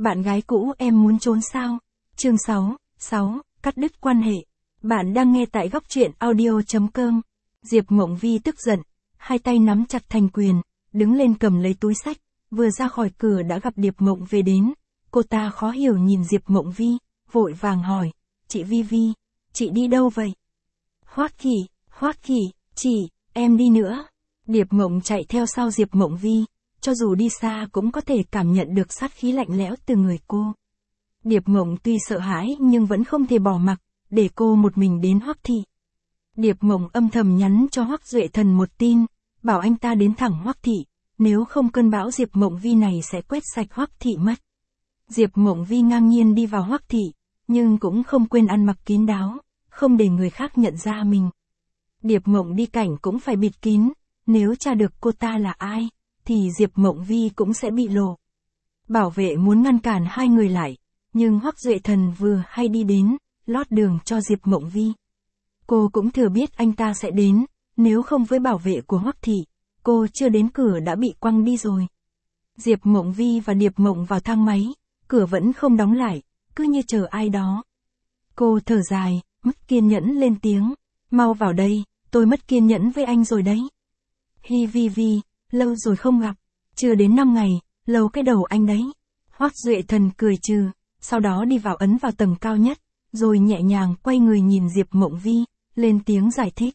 bạn gái cũ em muốn trốn sao? Chương 6, cắt đứt quan hệ. Bạn đang nghe tại góc truyện audio.com. Diệp Mộng Vi tức giận, hai tay nắm chặt thành quyền, đứng lên cầm lấy túi xách, vừa ra khỏi cửa đã gặp Điệp Mộng về đến. Cô ta khó hiểu nhìn Diệp Mộng Vi, vội vàng hỏi, chị Vi, chị đi đâu vậy? Hoắc Khỉ, chị, em đi nữa. Điệp Mộng chạy theo sau Diệp Mộng Vi, cho dù đi xa cũng có thể cảm nhận được sát khí lạnh lẽo từ người cô. Điệp Mộng tuy sợ hãi nhưng vẫn không thể bỏ mặc, để cô một mình đến Hoắc thị. Điệp Mộng âm thầm nhắn cho Hoắc Duệ Thần một tin, bảo anh ta đến thẳng Hoắc thị, nếu không cơn bão Diệp Mộng Vi này sẽ quét sạch Hoắc thị mất. Diệp Mộng Vi ngang nhiên đi vào Hoắc thị, nhưng cũng không quên ăn mặc kín đáo, không để người khác nhận ra mình. Điệp Mộng đi cảnh cũng phải bịt kín, nếu tra được cô ta là ai, thì Diệp Mộng Vi cũng sẽ bị lộ. Bảo vệ muốn ngăn cản hai người lại, nhưng Hoắc Duệ Thần vừa hay đi đến, lót đường cho Diệp Mộng Vi. Cô cũng thừa biết anh ta sẽ đến, nếu không với bảo vệ của Hoắc thị, cô chưa đến cửa đã bị quăng đi rồi. Diệp Mộng Vi và Điệp Mộng vào thang máy, cửa vẫn không đóng lại, cứ như chờ ai đó. Cô thở dài, mất kiên nhẫn lên tiếng, mau vào đây, tôi mất kiên nhẫn với anh rồi đấy. Hi Vi, lâu rồi không gặp, chưa đến 5 ngày, lâu cái đầu anh đấy. Hoắc Duệ Thần cười trừ, sau đó đi vào ấn vào tầng cao nhất, rồi nhẹ nhàng quay người nhìn Diệp Mộng Vi, lên tiếng giải thích.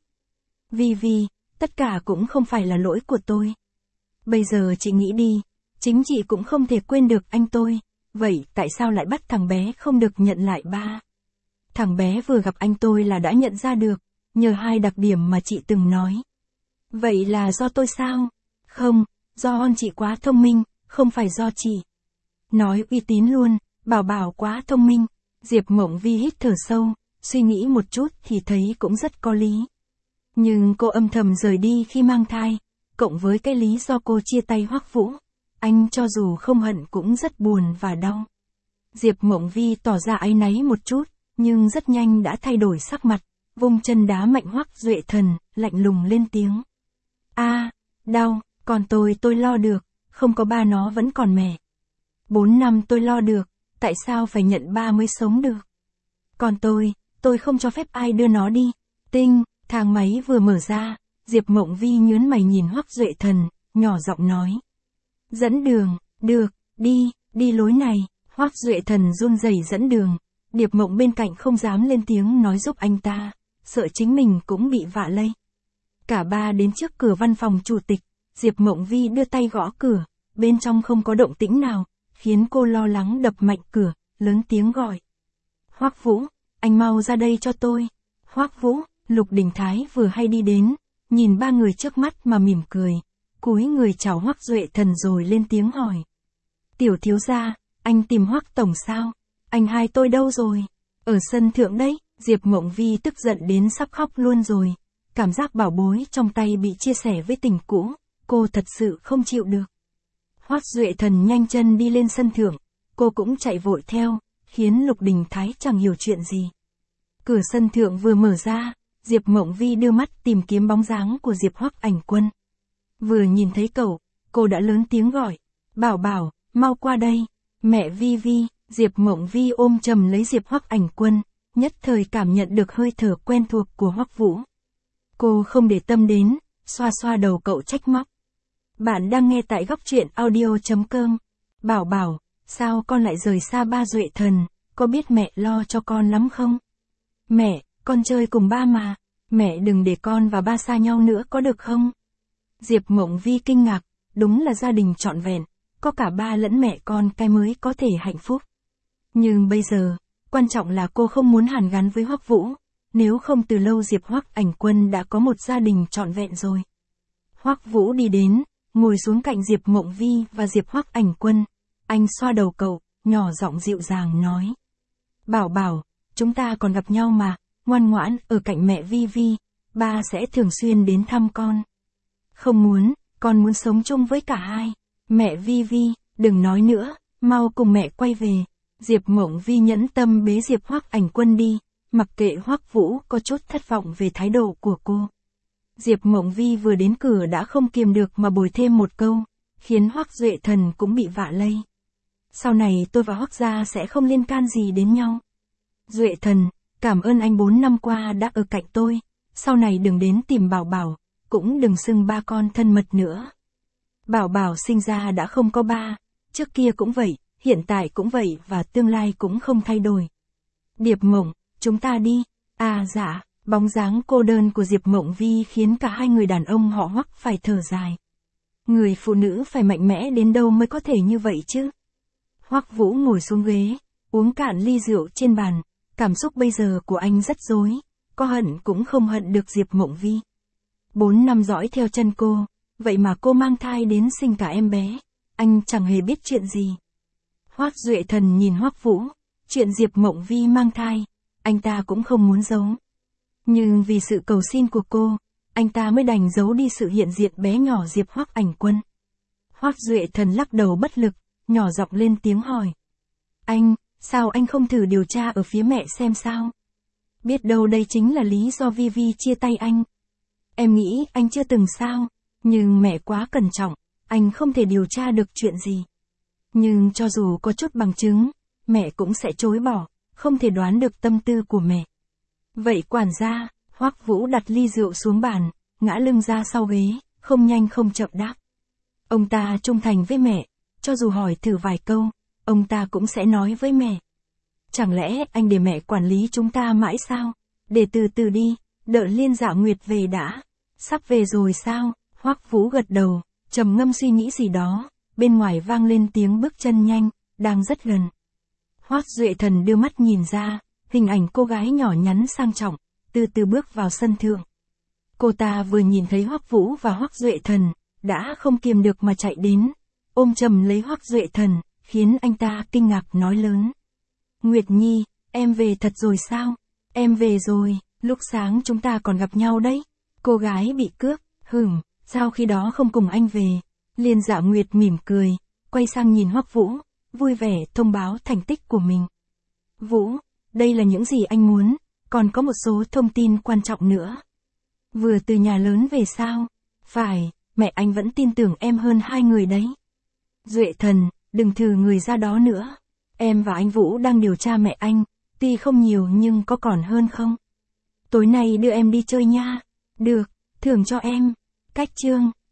Vi, tất cả cũng không phải là lỗi của tôi. Bây giờ chị nghĩ đi, chính chị cũng không thể quên được anh tôi, vậy tại sao lại bắt thằng bé không được nhận lại ba? Thằng bé vừa gặp anh tôi là đã nhận ra được, nhờ hai đặc điểm mà chị từng nói. Vậy là do tôi sao? Không, do con chị quá thông minh, không phải do chị. Nói uy tín luôn, bảo quá thông minh. Diệp Mộng Vi hít thở sâu, suy nghĩ một chút thì thấy cũng rất có lý. Nhưng cô âm thầm rời đi khi mang thai, cộng với cái lý do cô chia tay Hoắc Vũ, anh cho dù không hận cũng rất buồn và đau. Diệp Mộng Vi tỏ ra áy náy một chút, nhưng rất nhanh đã thay đổi sắc mặt, vung chân đá mạnh Hoắc Duệ Thần, lạnh lùng lên tiếng. Đau, còn tôi lo được, không có ba nó vẫn còn mẹ. 4 năm tôi lo được, tại sao phải nhận ba mới sống được? Còn tôi không cho phép ai đưa nó đi. Thang máy vừa mở ra, Diệp Mộng Vi nhướng mày nhìn Hoắc Duệ Thần, nhỏ giọng nói. Dẫn đường, được, đi lối này. Hoắc Duệ Thần run rẩy dẫn đường, Điệp Mộng bên cạnh không dám lên tiếng nói giúp anh ta, sợ chính mình cũng bị vạ lây. Cả ba đến trước cửa văn phòng chủ tịch, Diệp Mộng Vi đưa tay gõ cửa, bên trong không có động tĩnh nào, khiến cô lo lắng đập mạnh cửa, lớn tiếng gọi. Hoắc Vũ, anh mau ra đây cho tôi. Hoắc Vũ, Lục Đình Thái vừa hay đi đến, nhìn ba người trước mắt mà mỉm cười, cúi người chào Hoắc Duệ Thần rồi lên tiếng hỏi. Tiểu thiếu gia, anh tìm Hoắc tổng sao? Anh hai tôi đâu rồi? Ở sân thượng đấy. Diệp Mộng Vi tức giận đến sắp khóc luôn rồi, cảm giác bảo bối trong tay bị chia sẻ với tình cũ, cô thật sự không chịu được. Hoắc Duệ Thần nhanh chân đi lên sân thượng, cô cũng chạy vội theo, khiến Lục Đình Thái chẳng hiểu chuyện gì. Cửa sân thượng vừa mở ra, Diệp Mộng Vi đưa mắt tìm kiếm bóng dáng của Diệp Hoắc Ảnh Quân. Vừa nhìn thấy cậu, cô đã lớn tiếng gọi, Bảo, mau qua đây. Mẹ Vi, Diệp Mộng Vi ôm chầm lấy Diệp Hoắc Ảnh Quân, nhất thời cảm nhận được hơi thở quen thuộc của Hoắc Vũ. Cô không để tâm đến, xoa đầu cậu trách móc. Bạn đang nghe tại góc truyện audio.com. Bảo, sao con lại rời xa ba Duệ Thần, có biết mẹ lo cho con lắm không? Mẹ, con chơi cùng ba mà, mẹ đừng để con và ba xa nhau nữa có được không? Diệp Mộng Vi kinh ngạc, đúng là gia đình trọn vẹn, có cả ba lẫn mẹ con cái mới có thể hạnh phúc. Nhưng bây giờ, quan trọng là cô không muốn hàn gắn với Hoắc Vũ, nếu không từ lâu Diệp Hoắc Ảnh Quân đã có một gia đình trọn vẹn rồi. Hoắc Vũ đi đến, ngồi xuống cạnh Diệp Mộng Vi và Diệp Hoắc Ảnh Quân, anh xoa đầu cậu, nhỏ giọng dịu dàng nói. Bảo, chúng ta còn gặp nhau mà, ngoan ngoãn ở cạnh mẹ Vi, ba sẽ thường xuyên đến thăm con. Không muốn, con muốn sống chung với cả hai. Mẹ Vi, đừng nói nữa, mau cùng mẹ quay về. Diệp Mộng Vi nhẫn tâm bế Diệp Hoắc Ảnh Quân đi, mặc kệ Hoắc Vũ có chút thất vọng về thái độ của cô. Diệp Mộng Vi vừa đến cửa đã không kiềm được mà bồi thêm một câu, khiến Hoắc Duệ Thần cũng bị vạ lây. Sau này tôi và Hoắc gia sẽ không liên can gì đến nhau. Duệ Thần, cảm ơn anh 4 năm qua đã ở cạnh tôi. Sau này đừng đến tìm Bảo Bảo, cũng đừng xưng ba con thân mật nữa. Bảo Bảo sinh ra đã không có ba, trước kia cũng vậy, hiện tại cũng vậy và tương lai cũng không thay đổi. Diệp Mộng, chúng ta đi. À dạ, bóng dáng cô đơn của Diệp Mộng Vi khiến cả hai người đàn ông họ Hoắc phải thở dài. Người phụ nữ phải mạnh mẽ đến đâu mới có thể như vậy chứ? Hoắc Vũ ngồi xuống ghế, uống cạn ly rượu trên bàn, cảm xúc bây giờ của anh rất rối, có hận cũng không hận được Diệp Mộng Vi. 4 năm dõi theo chân cô, vậy mà cô mang thai đến sinh cả em bé, anh chẳng hề biết chuyện gì. Hoắc Duệ Thần nhìn Hoắc Vũ, chuyện Diệp Mộng Vi mang thai, anh ta cũng không muốn giấu. Nhưng vì sự cầu xin của cô, anh ta mới đành giấu đi sự hiện diện bé nhỏ Diệp Hoắc Ảnh Quân. Hoắc Duệ Thần lắc đầu bất lực, nhỏ giọng lên tiếng hỏi. Anh, sao anh không thử điều tra ở phía mẹ xem sao? Biết đâu đây chính là lý do Vi Vi chia tay anh. Em nghĩ anh chưa từng sao, nhưng mẹ quá cẩn trọng, anh không thể điều tra được chuyện gì. Nhưng cho dù có chút bằng chứng, mẹ cũng sẽ chối bỏ, không thể đoán được tâm tư của mẹ. Vậy quản gia, Hoắc Vũ đặt ly rượu xuống bàn, ngã lưng ra sau ghế, không nhanh không chậm đáp. Ông ta trung thành với mẹ, cho dù hỏi thử vài câu, ông ta cũng sẽ nói với mẹ. Chẳng lẽ anh để mẹ quản lý chúng ta mãi sao? Để từ từ đi, đợi Liên Dạ Nguyệt về đã. Sắp về rồi sao? Hoắc Vũ gật đầu, trầm ngâm suy nghĩ gì đó, bên ngoài vang lên tiếng bước chân nhanh, đang rất gần. Hoắc Duệ Thần đưa mắt nhìn ra, hình ảnh cô gái nhỏ nhắn sang trọng, từ từ bước vào sân thượng. Cô ta vừa nhìn thấy Hoắc Vũ và Hoắc Duệ Thần, đã không kiềm được mà chạy đến, ôm chầm lấy Hoắc Duệ Thần, khiến anh ta kinh ngạc nói lớn. Nguyệt Nhi, em về thật rồi sao? Em về rồi, lúc sáng chúng ta còn gặp nhau đấy. Cô gái bị cướp, sao khi đó không cùng anh về? Liên Dạ Nguyệt mỉm cười, quay sang nhìn Hoắc Vũ, vui vẻ thông báo thành tích của mình. Vũ, đây là những gì anh muốn, còn có một số thông tin quan trọng nữa. Vừa từ nhà lớn về sao? Phải, mẹ anh vẫn tin tưởng em hơn hai người đấy. Duệ Thần, đừng thử người ra đó nữa. Em và anh Vũ đang điều tra mẹ anh, tuy không nhiều nhưng có còn hơn không? Tối nay đưa em đi chơi nha. Được, thưởng cho em. Cách chương.